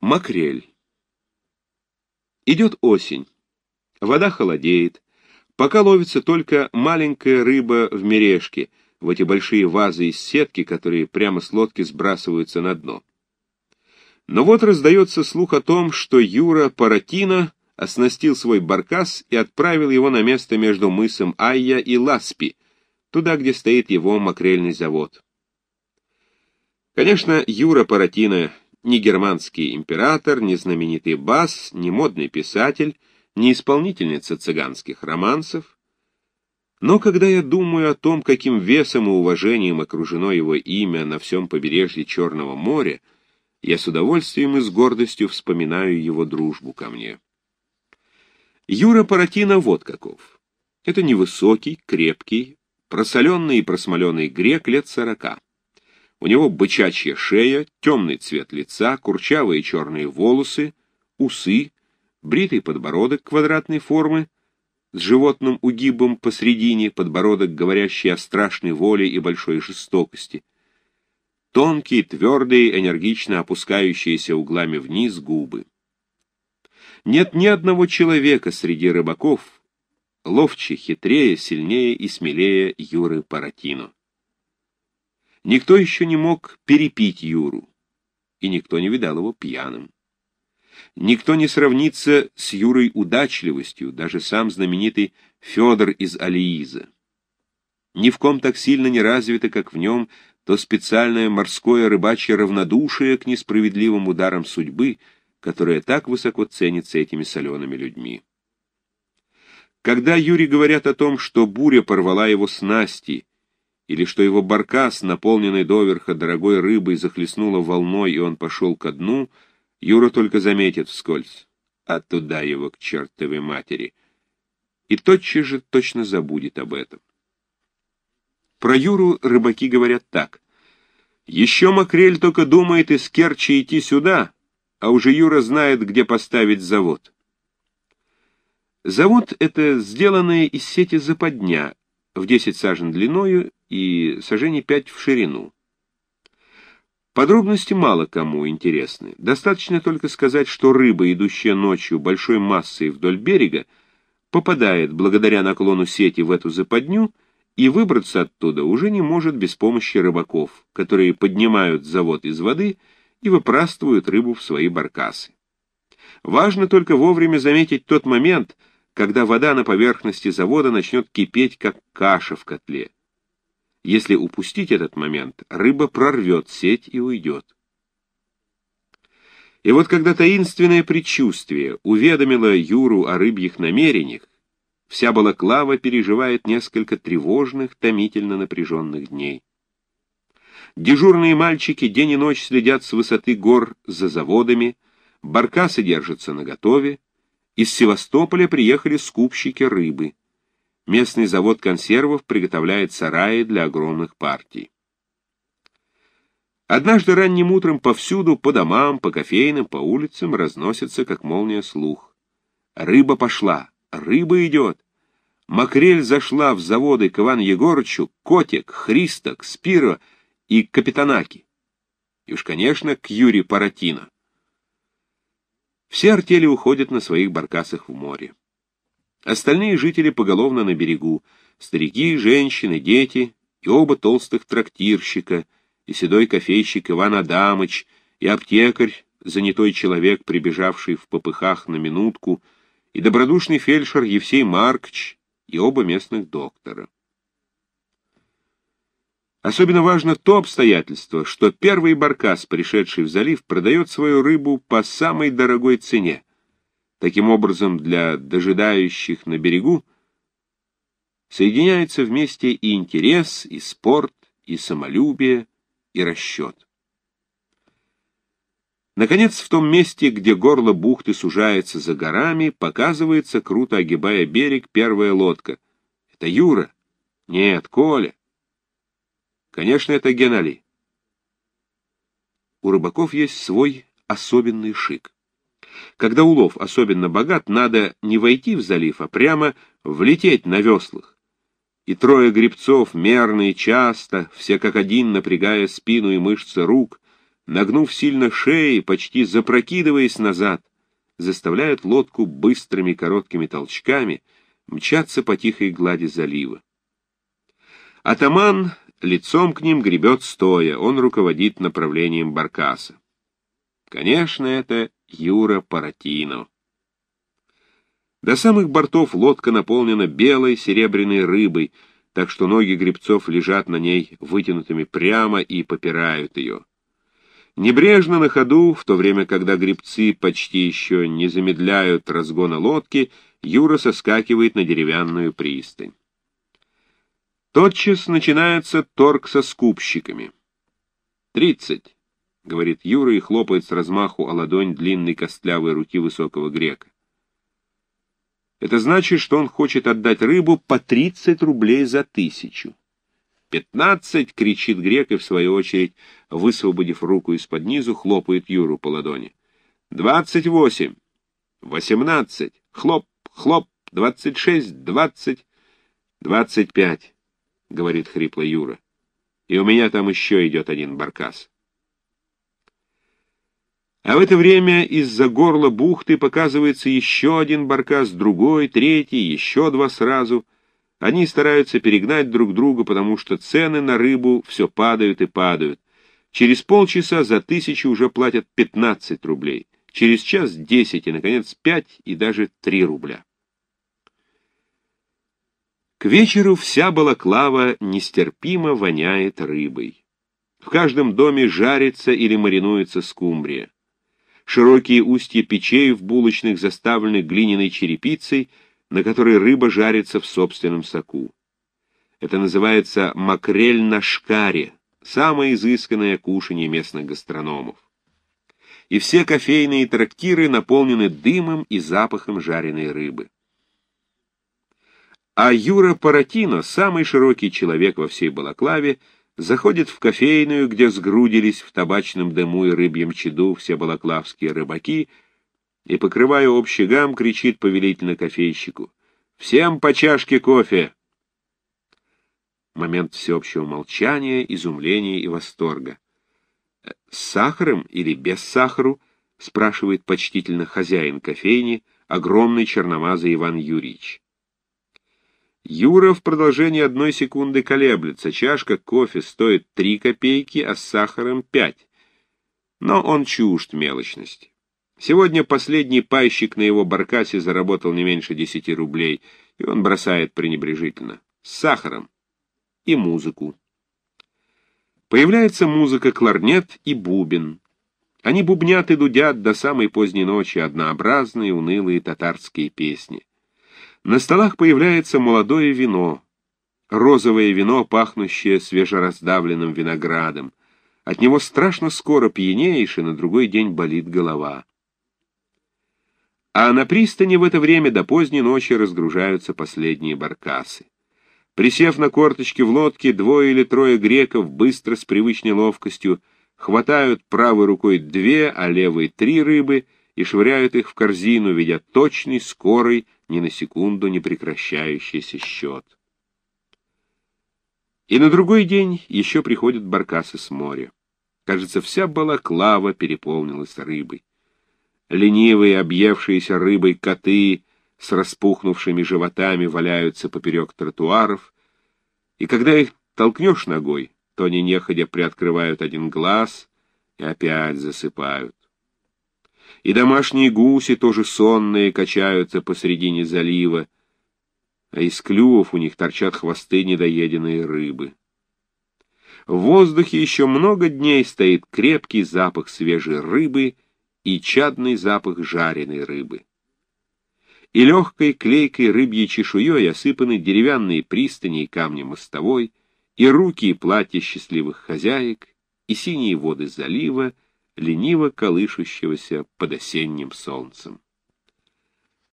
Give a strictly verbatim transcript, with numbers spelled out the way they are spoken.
Макрель. Идет осень. Вода холодеет. Пока ловится только маленькая рыба в мережке, в эти большие вазы из сетки, которые прямо с лодки сбрасываются на дно. Но вот раздается слух о том, что Юра Паратино оснастил свой баркас и отправил его на место между мысом Айя и Ласпи, туда, где стоит его макрельный завод. Конечно, Юра Паратино ни германский император, ни знаменитый бас, ни модный писатель, ни исполнительница цыганских романсов. Но когда я думаю о том, каким весом и уважением окружено его имя на всем побережье Черного моря, я с удовольствием и с гордостью вспоминаю его дружбу ко мне. Юра Паратино вот каков. Это невысокий, крепкий, просоленный и просмоленный грек лет сорока. У него бычачья шея, темный цвет лица, курчавые черные волосы, усы, бритый подбородок квадратной формы, с животным угибом посредине, подбородок, говорящий о страшной воле и большой жестокости, тонкие, твердые, энергично опускающиеся углами вниз губы. Нет ни одного человека среди рыбаков, ловче, хитрее, сильнее и смелее Юры Паратино. Никто еще не мог перепить Юру, и никто не видал его пьяным. Никто не сравнится с Юрой удачливостью, даже сам знаменитый Федор из Алииза. Ни в ком так сильно не развито, как в нем, то специальное морское рыбачье равнодушие к несправедливым ударам судьбы, которое так высоко ценится этими солеными людьми. Когда Юре говорят о том, что буря порвала его снасти, или что его баркас, наполненный доверха дорогой рыбой, захлестнула волной, и он пошел ко дну, Юра только заметит вскользь: а туда его к чертовой матери, и тотчас же точно забудет об этом. Про Юру рыбаки говорят так: еще макрель только думает из Керчи идти сюда, а уже Юра знает, где поставить завод. Завод — это сделанная из сети западня, в десять сажен длиною и сажений пять в ширину. Подробности мало кому интересны. Достаточно только сказать, что рыба, идущая ночью большой массой вдоль берега, попадает благодаря наклону сети в эту западню и выбраться оттуда уже не может без помощи рыбаков, которые поднимают завод из воды и выпрастывают рыбу в свои баркасы. Важно только вовремя заметить тот момент, когда вода на поверхности завода начнет кипеть, как каша в котле. Если упустить этот момент, рыба прорвет сеть и уйдет. И вот когда таинственное предчувствие уведомило Юру о рыбьих намерениях, вся Балаклава переживает несколько тревожных, томительно напряженных дней. Дежурные мальчики день и ночь следят с высоты гор за заводами, баркасы держатся наготове. Из Севастополя приехали скупщики рыбы. Местный завод консервов приготовляет сараи для огромных партий. Однажды ранним утром повсюду, по домам, по кофейным, по улицам разносится, как молния, слух. Рыба пошла, рыба идет. Макрель зашла в заводы к Ивану Егорычу, Котик, Христок, Спиро и Капитанаки. И уж, конечно, к Юре Паратино. Все артели уходят на своих баркасах в море. Остальные жители поголовно на берегу: старики, женщины, дети, и оба толстых трактирщика, и седой кофейщик Иван Адамыч, и аптекарь, занятой человек, прибежавший в попыхах на минутку, и добродушный фельдшер Евсей Маркч, и оба местных доктора. Особенно важно то обстоятельство, что первый баркас, пришедший в залив, продает свою рыбу по самой дорогой цене. Таким образом, для дожидающих на берегу соединяются вместе и интерес, и спорт, и самолюбие, и расчет. Наконец, в том месте, где горло бухты сужается за горами, показывается, круто огибая берег, первая лодка. Это Юра? Нет, Коля. Конечно, это Геннадий. У рыбаков есть свой особенный шик. Когда улов особенно богат, надо не войти в залив, а прямо влететь на веслах. И трое гребцов, мерно и часто, все как один, напрягая спину и мышцы рук, нагнув сильно шеи, почти запрокидываясь назад, заставляют лодку быстрыми короткими толчками мчаться по тихой глади залива. Атаман лицом к ним гребет стоя, он руководит направлением баркаса. Конечно, это Юра Паратино. До самых бортов лодка наполнена белой серебряной рыбой, так что ноги гребцов лежат на ней вытянутыми прямо и попирают ее. Небрежно на ходу, в то время, когда гребцы почти еще не замедляют разгона лодки, Юра соскакивает на деревянную пристань. Тотчас начинается торг со скупщиками. «Тридцать», — говорит Юра и хлопает с размаху о ладонь длинной костлявой руки высокого грека. Это значит, что он хочет отдать рыбу по тридцать рублей за тысячу. «Пятнадцать!» — кричит грек и, в свою очередь, высвободив руку из-под низу, хлопает Юру по ладони. «Двадцать восемь! Восемнадцать! Хлоп! Хлоп! Двадцать шесть! Двадцать! Двадцать пять!» — говорит хрипло Юра. «И у меня там еще идет один баркас». А в это время из-за горла бухты показывается еще один баркас, другой, третий, еще два сразу. Они стараются перегнать друг друга, потому что цены на рыбу все падают и падают. Через полчаса за тысячу уже платят пятнадцать рублей, через час десять и, наконец, пять и даже три рубля. К вечеру вся Балаклава нестерпимо воняет рыбой. В каждом доме жарится или маринуется скумбрия. Широкие устья печей в булочных заставлены глиняной черепицей, на которой рыба жарится в собственном соку. Это называется макрель на шкаре, самое изысканное кушанье местных гастрономов. И все кофейные трактиры наполнены дымом и запахом жареной рыбы. А Юра Паратино, самый широкий человек во всей Балаклаве, заходит в кофейную, где сгрудились в табачном дыму и рыбьем чаду все балаклавские рыбаки, и, покрывая общий гам, кричит повелительно кофейщику: «Всем по чашке кофе!» Момент всеобщего молчания, изумления и восторга. «С сахаром или без сахару?» — спрашивает почтительно хозяин кофейни, огромный черномазый Иван Юрьевич. Юра в продолжении одной секунды колеблется. Чашка кофе стоит три копейки, а с сахаром пять. Но он чужд мелочности. Сегодня последний пайщик на его баркасе заработал не меньше десяти рублей, и он бросает пренебрежительно: с сахаром и музыку. Появляется музыка, кларнет и бубен. Они бубнят и дудят до самой поздней ночи однообразные, унылые татарские песни. На столах появляется молодое вино, розовое вино, пахнущее свежераздавленным виноградом. От него страшно скоро пьянеешь, и на другой день болит голова. А на пристани в это время до поздней ночи разгружаются последние баркасы. Присев на корточки в лодке, двое или трое греков быстро, с привычной ловкостью, хватают правой рукой две, а левой три рыбы и швыряют их в корзину, ведя точный, скорый, ни на секунду не прекращающийся счет. И на другой день еще приходят баркасы с моря. Кажется, вся Балаклава переполнилась рыбой. Ленивые, объевшиеся рыбой коты с распухнувшими животами валяются поперек тротуаров, и когда их толкнешь ногой, то они неходя приоткрывают один глаз и опять засыпают. И домашние гуси, тоже сонные, качаются посредине залива, а из клювов у них торчат хвосты недоеденной рыбы. В воздухе еще много дней стоит крепкий запах свежей рыбы и чадный запах жареной рыбы. И легкой клейкой рыбьей чешуей осыпаны деревянные пристани и камни мостовой, и руки и платья счастливых хозяек, и синие воды залива, лениво колышущегося под осенним солнцем.